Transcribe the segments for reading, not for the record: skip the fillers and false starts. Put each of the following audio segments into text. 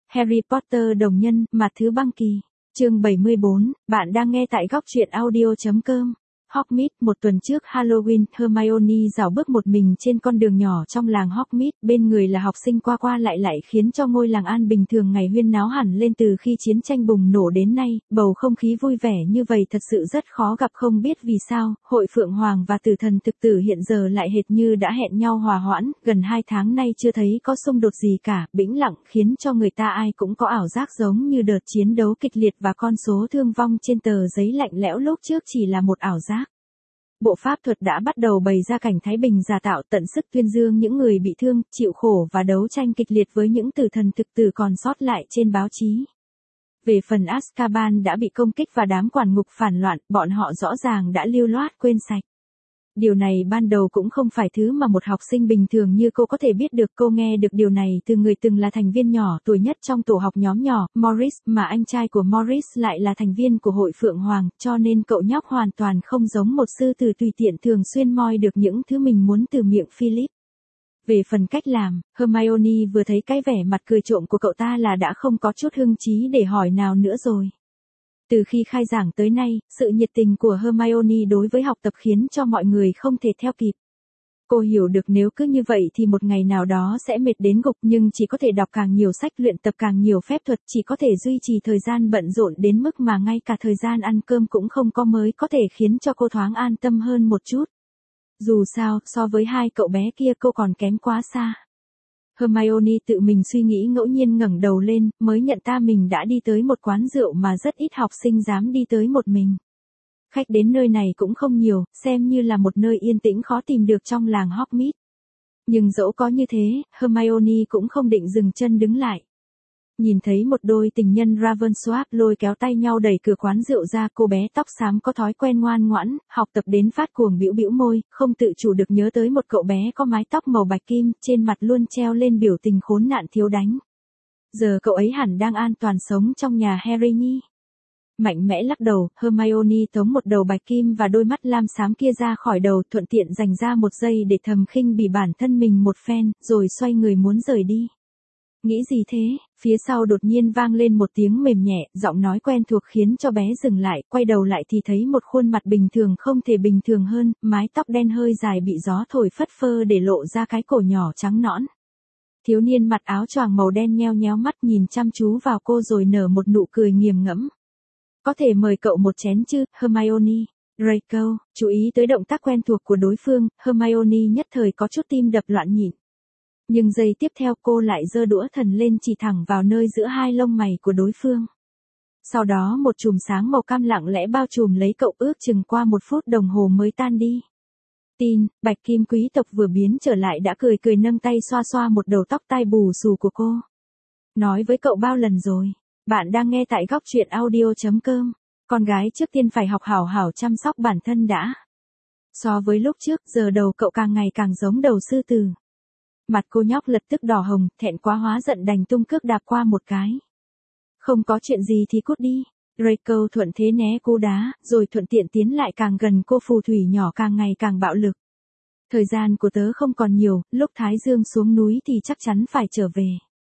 Harry Potter đồng nhân, mặt thứ băng kỳ. Chương 74, bạn đang nghe tại góc truyện audio.com. Hogsmeade, một tuần trước Halloween, Hermione dạo bước một mình trên con đường nhỏ trong làng Hogsmeade, bên người là học sinh qua qua lại khiến cho ngôi làng an bình thường ngày huyên náo hẳn lên từ khi chiến tranh bùng nổ đến nay, bầu không khí vui vẻ như vậy thật sự rất khó gặp, không biết vì sao, hội Phượng Hoàng và Tử Thần thực tử hiện giờ lại hệt như đã hẹn nhau hòa hoãn, gần 2 tháng nay chưa thấy có xung đột gì cả, bĩnh lặng khiến cho người ta ai cũng có ảo giác giống như đợt chiến đấu kịch liệt và con số thương vong trên tờ giấy lạnh lẽo lúc trước chỉ là một ảo giác. Bộ pháp thuật đã bắt đầu bày ra cảnh thái bình giả tạo, tận sức tuyên dương những người bị thương, chịu khổ và đấu tranh kịch liệt với những tử thần thực tử còn sót lại trên báo chí. Về phần Azkaban đã bị công kích và đám quản ngục phản loạn, bọn họ rõ ràng đã lưu loát quên sạch. Điều này ban đầu cũng không phải thứ mà một học sinh bình thường như cô có thể biết được. Cô nghe được điều này từ người từng là thành viên nhỏ tuổi nhất trong tổ học nhóm nhỏ, Morris, mà anh trai của Morris lại là thành viên của hội Phượng Hoàng, cho nên cậu nhóc hoàn toàn không giống một sư tử tùy tiện thường xuyên moi được những thứ mình muốn từ miệng Philip. Về phần cách làm, Hermione vừa thấy cái vẻ mặt cười trộm của cậu ta là đã không có chút hứng chí để hỏi nào nữa rồi. Từ khi khai giảng tới nay, sự nhiệt tình của Hermione đối với học tập khiến cho mọi người không thể theo kịp. Cô hiểu được nếu cứ như vậy thì một ngày nào đó sẽ mệt đến gục, nhưng chỉ có thể đọc càng nhiều sách, luyện tập càng nhiều phép thuật, chỉ có thể duy trì thời gian bận rộn đến mức mà ngay cả thời gian ăn cơm cũng không có mới có thể khiến cho cô thoáng an tâm hơn một chút. Dù sao, so với hai cậu bé kia cô còn kém quá xa. Hermione tự mình suy nghĩ, ngẫu nhiên ngẩng đầu lên, mới nhận ra mình đã đi tới một quán rượu mà rất ít học sinh dám đi tới một mình. Khách đến nơi này cũng không nhiều, xem như là một nơi yên tĩnh khó tìm được trong làng Hogsmeade. Nhưng dẫu có như thế, Hermione cũng không định dừng chân đứng lại. Nhìn thấy một đôi tình nhân Ravensworth lôi kéo tay nhau đẩy cửa quán rượu ra, cô bé tóc xám có thói quen ngoan ngoãn, học tập đến phát cuồng bĩu bĩu môi, không tự chủ được nhớ tới một cậu bé có mái tóc màu bạch kim, trên mặt luôn treo lên biểu tình khốn nạn thiếu đánh. Giờ cậu ấy hẳn đang an toàn sống trong nhà Harry nhi. Mạnh mẽ lắc đầu, Hermione tống một đầu bạch kim và đôi mắt lam xám kia ra khỏi đầu, thuận tiện dành ra một giây để thầm khinh bỉ bản thân mình một phen, rồi xoay người muốn rời đi. Nghĩ gì thế? Phía sau đột nhiên vang lên một tiếng mềm nhẹ, giọng nói quen thuộc khiến cho bé dừng lại, quay đầu lại thì thấy một khuôn mặt bình thường không thể bình thường hơn, mái tóc đen hơi dài bị gió thổi phất phơ để lộ ra cái cổ nhỏ trắng nõn. Thiếu niên mặc áo choàng màu đen nheo nhéo mắt nhìn chăm chú vào cô rồi nở một nụ cười nghiền ngẫm. Có thể mời cậu một chén chứ, Hermione? Draco, chú ý tới động tác quen thuộc của đối phương, Hermione nhất thời có chút tim đập loạn nhịp. Nhưng giây tiếp theo cô lại giơ đũa thần lên chỉ thẳng vào nơi giữa hai lông mày của đối phương. Sau đó một chùm sáng màu cam lặng lẽ bao trùm lấy cậu, ước chừng qua 1 phút đồng hồ mới tan đi. Tin, bạch kim quý tộc vừa biến trở lại đã cười cười nâng tay xoa xoa một đầu tóc tai bù xù của cô. Nói với cậu bao lần rồi, bạn đang nghe tại góc truyện audio.com. Con gái trước tiên phải học hảo hảo chăm sóc bản thân đã. So với lúc trước, giờ đầu cậu càng ngày càng giống đầu sư tử. Mặt cô nhóc lập tức đỏ hồng, thẹn quá hóa giận đành tung cước đạp qua một cái. Không có chuyện gì thì cút đi. Draco thuận thế né cú đá, rồi thuận tiện tiến lại càng gần cô, phù thủy nhỏ càng ngày càng bạo lực. Thời gian của tớ không còn nhiều, lúc Thái Dương xuống núi thì chắc chắn phải trở về.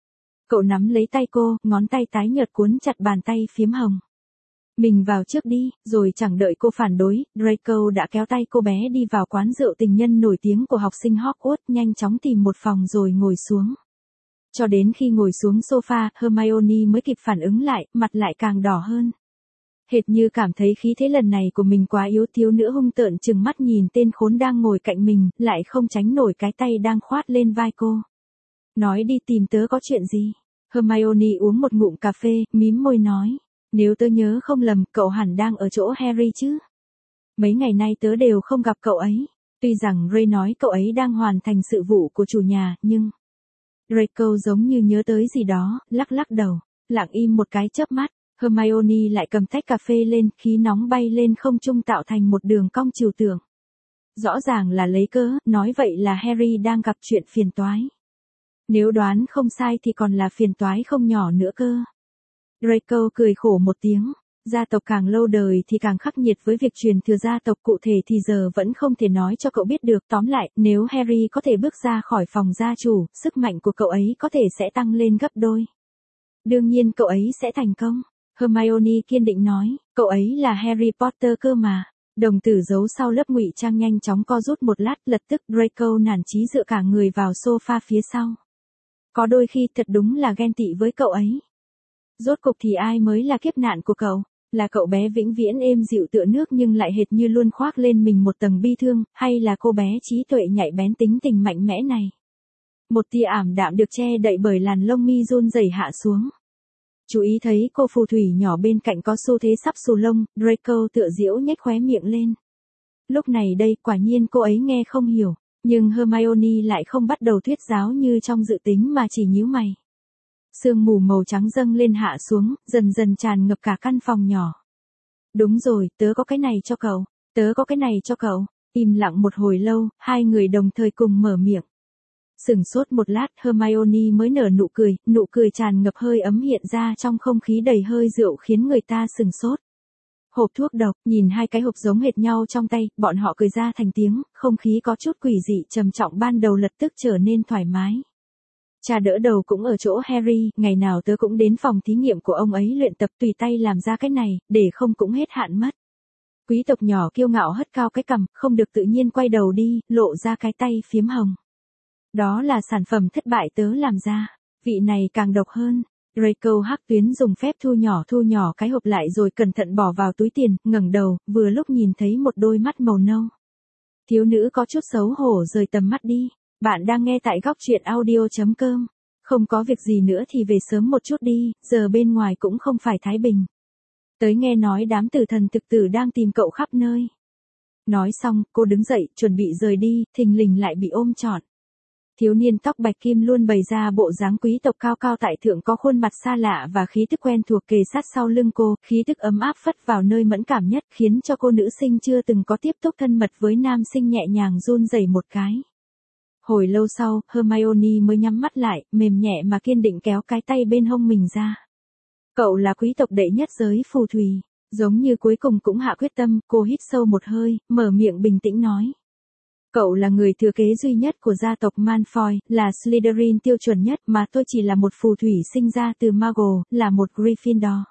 Cậu nắm lấy tay cô, ngón tay tái nhợt cuốn chặt bàn tay phiếm hồng. Mình vào trước đi, rồi chẳng đợi cô phản đối, Draco đã kéo tay cô bé đi vào quán rượu tình nhân nổi tiếng của học sinh Hogwarts, nhanh chóng tìm một phòng rồi ngồi xuống. Cho đến khi ngồi xuống sofa, Hermione mới kịp phản ứng lại, mặt lại càng đỏ hơn. Hệt như cảm thấy khí thế lần này của mình quá yếu, thiếu nữ hung tợn trừng mắt nhìn tên khốn đang ngồi cạnh mình, lại không tránh nổi cái tay đang khoát lên vai cô. Nói đi, tìm tớ có chuyện gì? Hermione uống một ngụm cà phê, mím môi nói. Nếu tớ nhớ không lầm, cậu hẳn đang ở chỗ Harry chứ? Mấy ngày nay tớ đều không gặp cậu ấy. Tuy rằng Ray nói cậu ấy đang hoàn thành sự vụ của chủ nhà, nhưng... Draco giống như nhớ tới gì đó, lắc lắc đầu, lặng im một cái chớp mắt. Hermione lại cầm tách cà phê lên, khí nóng bay lên không trung tạo thành một đường cong trừu tượng. Rõ ràng là lấy cớ, nói vậy là Harry đang gặp chuyện phiền toái. Nếu đoán không sai thì còn là phiền toái không nhỏ nữa cơ. Draco cười khổ một tiếng. Gia tộc càng lâu đời thì càng khắc nghiệt với việc truyền thừa gia tộc, cụ thể thì giờ vẫn không thể nói cho cậu biết được. Tóm lại, nếu Harry có thể bước ra khỏi phòng gia chủ, sức mạnh của cậu ấy có thể sẽ tăng lên gấp đôi. Đương nhiên cậu ấy sẽ thành công. Hermione kiên định nói, cậu ấy là Harry Potter cơ mà. Đồng tử giấu sau lớp ngụy trang nhanh chóng co rút một lát, lập tức Draco nản chí dựa cả người vào sofa phía sau. Có đôi khi thật đúng là ghen tị với cậu ấy. Rốt cục thì ai mới là kiếp nạn của cậu? Là cậu bé vĩnh viễn êm dịu tựa nước nhưng lại hệt như luôn khoác lên mình một tầng bi thương, hay là cô bé trí tuệ nhạy bén tính tình mạnh mẽ này? Một tia ảm đạm được che đậy bởi làn lông mi run rẩy hạ xuống. Chú ý thấy cô phù thủy nhỏ bên cạnh có xu thế sắp xù lông, Draco tựa diễu nhếch khóe miệng lên. Lúc này đây quả nhiên cô ấy nghe không hiểu, nhưng Hermione lại không bắt đầu thuyết giáo như trong dự tính mà chỉ nhíu mày. Sương mù màu trắng dâng lên hạ xuống, dần dần tràn ngập cả căn phòng nhỏ. Đúng rồi, tớ có cái này cho cậu, tớ có cái này cho cậu. Im lặng một hồi lâu, hai người đồng thời cùng mở miệng. Sửng sốt một lát, Hermione mới nở nụ cười tràn ngập hơi ấm hiện ra trong không khí đầy hơi rượu khiến người ta sửng sốt. Hộp thuốc độc, nhìn hai cái hộp giống hệt nhau trong tay, bọn họ cười ra thành tiếng, không khí có chút quỷ dị trầm trọng ban đầu lập tức trở nên thoải mái. Cha đỡ đầu cũng ở chỗ Harry, ngày nào tớ cũng đến phòng thí nghiệm của ông ấy luyện tập tùy tay làm ra cái này, để không cũng hết hạn mất. Quý tộc nhỏ kiêu ngạo hất cao cái cằm, không được tự nhiên quay đầu đi, lộ ra cái tay phiếm hồng. Đó là sản phẩm thất bại tớ làm ra, vị này càng độc hơn. Draco Hắc Tuyến dùng phép thu nhỏ cái hộp lại rồi cẩn thận bỏ vào túi tiền, ngẩng đầu, vừa lúc nhìn thấy một đôi mắt màu nâu. Thiếu nữ có chút xấu hổ rời tầm mắt đi. Bạn đang nghe tại góc truyện audio.com. Không có việc gì nữa thì về sớm một chút đi, giờ bên ngoài cũng không phải thái bình. Tới nghe nói đám tử thần thực tử đang tìm cậu khắp nơi. Nói xong, cô đứng dậy, chuẩn bị rời đi, thình lình lại bị ôm trọn. Thiếu niên tóc bạch kim luôn bày ra bộ dáng quý tộc cao cao tại thượng có khuôn mặt xa lạ và khí tức quen thuộc kề sát sau lưng cô, khí tức ấm áp phất vào nơi mẫn cảm nhất khiến cho cô nữ sinh chưa từng có tiếp xúc thân mật với nam sinh nhẹ nhàng run rẩy một cái. Hồi lâu sau, Hermione mới nhắm mắt lại, mềm nhẹ mà kiên định kéo cái tay bên hông mình ra. Cậu là quý tộc đệ nhất giới phù thủy, giống như cuối cùng cũng hạ quyết tâm, cô hít sâu một hơi, mở miệng bình tĩnh nói. Cậu là người thừa kế duy nhất của gia tộc Malfoy, là Slytherin tiêu chuẩn nhất mà tôi chỉ là một phù thủy sinh ra từ Muggle, là một Gryffindor.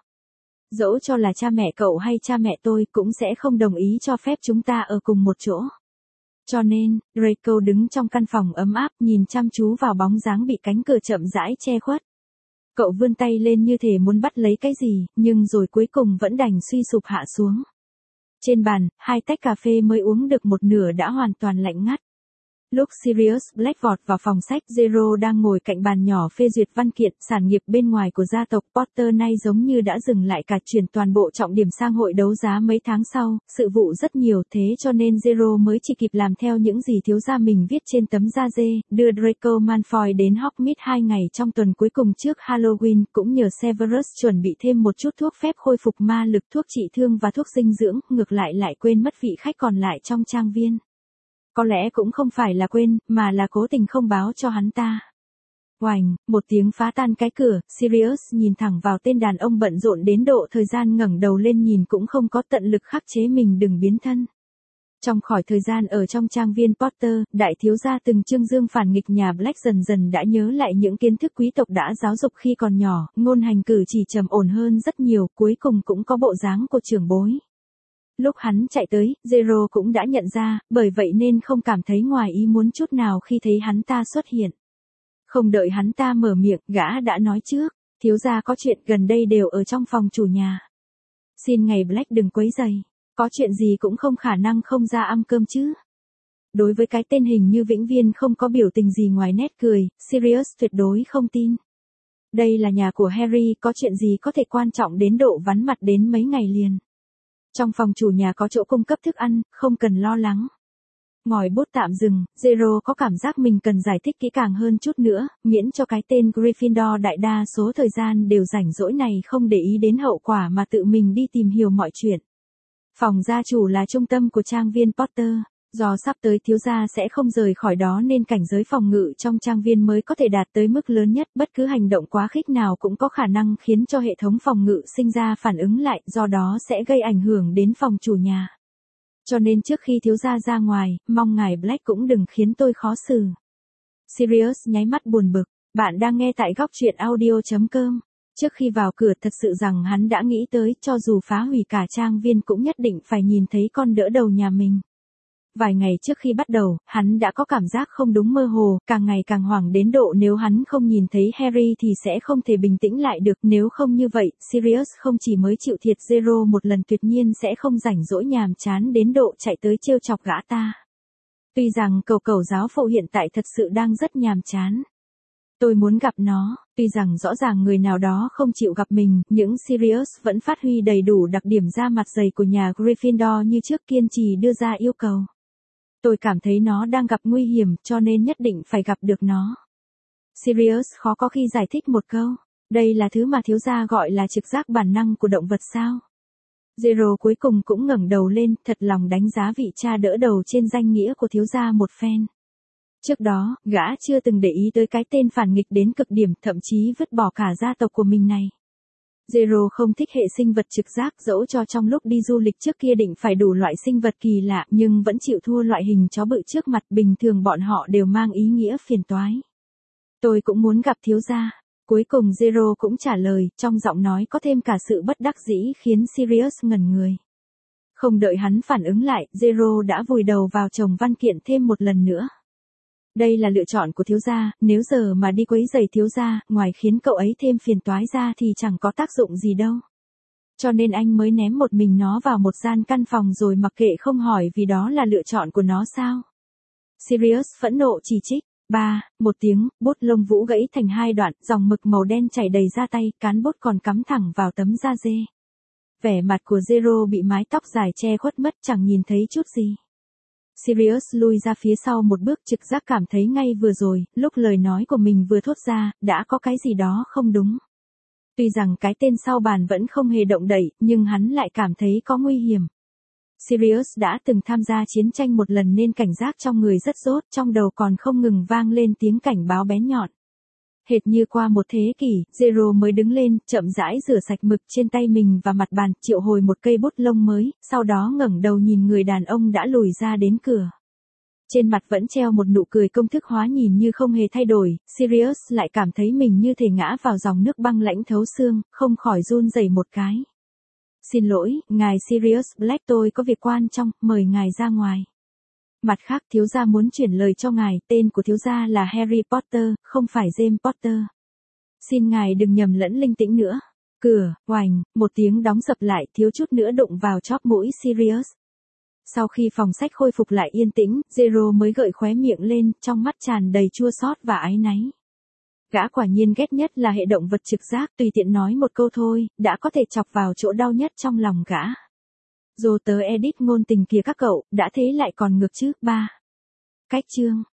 Dẫu cho là cha mẹ cậu hay cha mẹ tôi cũng sẽ không đồng ý cho phép chúng ta ở cùng một chỗ. Cho nên, Draco đứng trong căn phòng ấm áp nhìn chăm chú vào bóng dáng bị cánh cửa chậm rãi che khuất. Cậu vươn tay lên như thể muốn bắt lấy cái gì, nhưng rồi cuối cùng vẫn đành suy sụp hạ xuống. Trên bàn, hai tách cà phê mới uống được một nửa đã hoàn toàn lạnh ngắt. Lúc Sirius Black vọt vào phòng sách, Zero đang ngồi cạnh bàn nhỏ phê duyệt văn kiện, sản nghiệp bên ngoài của gia tộc Potter nay giống như đã dừng lại cả chuyển toàn bộ trọng điểm sang hội đấu giá mấy tháng sau, sự vụ rất nhiều thế cho nên Zero mới chỉ kịp làm theo những gì thiếu gia mình viết trên tấm da dê, đưa Draco Malfoy đến Hogsmeade 2 ngày trong tuần cuối cùng trước Halloween, cũng nhờ Severus chuẩn bị thêm một chút thuốc phép khôi phục ma lực, thuốc trị thương và thuốc dinh dưỡng, ngược lại quên mất vị khách còn lại trong trang viên. Có lẽ cũng không phải là quên, mà là cố tình không báo cho hắn ta. Oành, một tiếng phá tan cái cửa, Sirius nhìn thẳng vào tên đàn ông bận rộn đến độ thời gian ngẩng đầu lên nhìn cũng không có tận lực khắc chế mình đừng biến thân. Trong khỏi thời gian ở trong trang viên Potter, đại thiếu gia từng trương dương phản nghịch nhà Black dần dần đã nhớ lại những kiến thức quý tộc đã giáo dục khi còn nhỏ, ngôn hành cử chỉ trầm ổn hơn rất nhiều, cuối cùng cũng có bộ dáng của trưởng bối. Lúc hắn chạy tới, Zero cũng đã nhận ra, bởi vậy nên không cảm thấy ngoài ý muốn chút nào khi thấy hắn ta xuất hiện. Không đợi hắn ta mở miệng, gã đã nói trước, thiếu gia có chuyện gần đây đều ở trong phòng chủ nhà. Xin ngày Black đừng quấy rầy, có chuyện gì cũng không khả năng không ra ăn cơm chứ. Đối với cái tên hình như vĩnh viên không có biểu tình gì ngoài nét cười, Sirius tuyệt đối không tin. Đây là nhà của Harry, có chuyện gì có thể quan trọng đến độ vắn mặt đến mấy ngày liền. Trong phòng chủ nhà có chỗ cung cấp thức ăn, không cần lo lắng. Ngòi bút tạm dừng, Zero có cảm giác mình cần giải thích kỹ càng hơn chút nữa, miễn cho cái tên Gryffindor đại đa số thời gian đều rảnh rỗi này không để ý đến hậu quả mà tự mình đi tìm hiểu mọi chuyện. Phòng gia chủ là trung tâm của trang viên Potter. Do sắp tới thiếu gia sẽ không rời khỏi đó nên cảnh giới phòng ngự trong trang viên mới có thể đạt tới mức lớn nhất, bất cứ hành động quá khích nào cũng có khả năng khiến cho hệ thống phòng ngự sinh ra phản ứng lại, do đó sẽ gây ảnh hưởng đến phòng chủ nhà. Cho nên trước khi thiếu gia ra ngoài, mong ngài Black cũng đừng khiến tôi khó xử. Sirius nháy mắt buồn bực, bạn đang nghe tại góc truyện audio.com. Trước khi vào cửa thật sự rằng hắn đã nghĩ tới cho dù phá hủy cả trang viên cũng nhất định phải nhìn thấy con đỡ đầu nhà mình. Vài ngày trước khi bắt đầu, hắn đã có cảm giác không đúng mơ hồ, càng ngày càng hoảng đến độ nếu hắn không nhìn thấy Harry thì sẽ không thể bình tĩnh lại được. Nếu không như vậy, Sirius không chỉ mới chịu thiệt Zero một lần tuyệt nhiên sẽ không rảnh rỗi nhàm chán đến độ chạy tới trêu chọc gã ta. Tuy rằng cầu giáo phụ hiện tại thật sự đang rất nhàm chán. Tôi muốn gặp nó, tuy rằng rõ ràng người nào đó không chịu gặp mình, nhưng Sirius vẫn phát huy đầy đủ đặc điểm da mặt dày của nhà Gryffindor như trước, kiên trì đưa ra yêu cầu. Tôi cảm thấy nó đang gặp nguy hiểm cho nên nhất định phải gặp được nó. Sirius khó có khi giải thích một câu. Đây là thứ mà thiếu gia gọi là trực giác bản năng của động vật sao? Zero cuối cùng cũng ngẩng đầu lên, thật lòng đánh giá vị cha đỡ đầu trên danh nghĩa của thiếu gia một phen. Trước đó, gã chưa từng để ý tới cái tên phản nghịch đến cực điểm, thậm chí vứt bỏ cả gia tộc của mình này. Zero không thích hệ sinh vật trực giác, dẫu cho trong lúc đi du lịch trước kia định phải đủ loại sinh vật kỳ lạ nhưng vẫn chịu thua loại hình chó bự trước mặt, bình thường bọn họ đều mang ý nghĩa phiền toái. Tôi cũng muốn gặp thiếu gia. Cuối cùng Zero cũng trả lời, trong giọng nói có thêm cả sự bất đắc dĩ khiến Sirius ngẩn người. Không đợi hắn phản ứng lại, Zero đã vùi đầu vào chồng văn kiện thêm một lần nữa. Đây là lựa chọn của thiếu gia, nếu giờ mà đi quấy rầy thiếu gia, ngoài khiến cậu ấy thêm phiền toái ra thì chẳng có tác dụng gì đâu. Cho nên anh mới ném một mình nó vào một gian căn phòng rồi mặc kệ không hỏi vì đó là lựa chọn của nó sao? Sirius phẫn nộ chỉ trích. Một tiếng, bút lông vũ gãy thành hai đoạn, dòng mực màu đen chảy đầy ra tay, cán bút còn cắm thẳng vào tấm da dê. Vẻ mặt của Zero bị mái tóc dài che khuất mất, chẳng nhìn thấy chút gì. Sirius lui ra phía sau một bước, trực giác cảm thấy ngay vừa rồi, lúc lời nói của mình vừa thốt ra, đã có cái gì đó không đúng. Tuy rằng cái tên sau bàn vẫn không hề động đậy, nhưng hắn lại cảm thấy có nguy hiểm. Sirius đã từng tham gia chiến tranh một lần nên cảnh giác trong người rất dốt, trong đầu còn không ngừng vang lên tiếng cảnh báo bén nhọn. Hệt như qua một thế kỷ, Zero mới đứng lên, chậm rãi rửa sạch mực trên tay mình và mặt bàn, triệu hồi một cây bút lông mới, sau đó ngẩng đầu nhìn người đàn ông đã lùi ra đến cửa. Trên mặt vẫn treo một nụ cười công thức hóa nhìn như không hề thay đổi, Sirius lại cảm thấy mình như thể ngã vào dòng nước băng lãnh thấu xương, không khỏi run rẩy một cái. Xin lỗi, ngài Sirius Black, tôi có việc quan trọng, mời ngài ra ngoài. Mặt khác, thiếu gia muốn chuyển lời cho ngài, tên của thiếu gia là Harry Potter, không phải James Potter. Xin ngài đừng nhầm lẫn linh tĩnh nữa. Cửa, oành, một tiếng đóng sập lại, thiếu chút nữa đụng vào chóp mũi Sirius. Sau khi phòng sách khôi phục lại yên tĩnh, Zero mới gợi khóe miệng lên, trong mắt tràn đầy chua xót và áy náy. Gã quả nhiên ghét nhất là hệ động vật trực giác, tùy tiện nói một câu thôi, đã có thể chọc vào chỗ đau nhất trong lòng gã. Dù tớ edit ngôn tình kìa các cậu, đã thế lại còn ngược chứ. Cách chương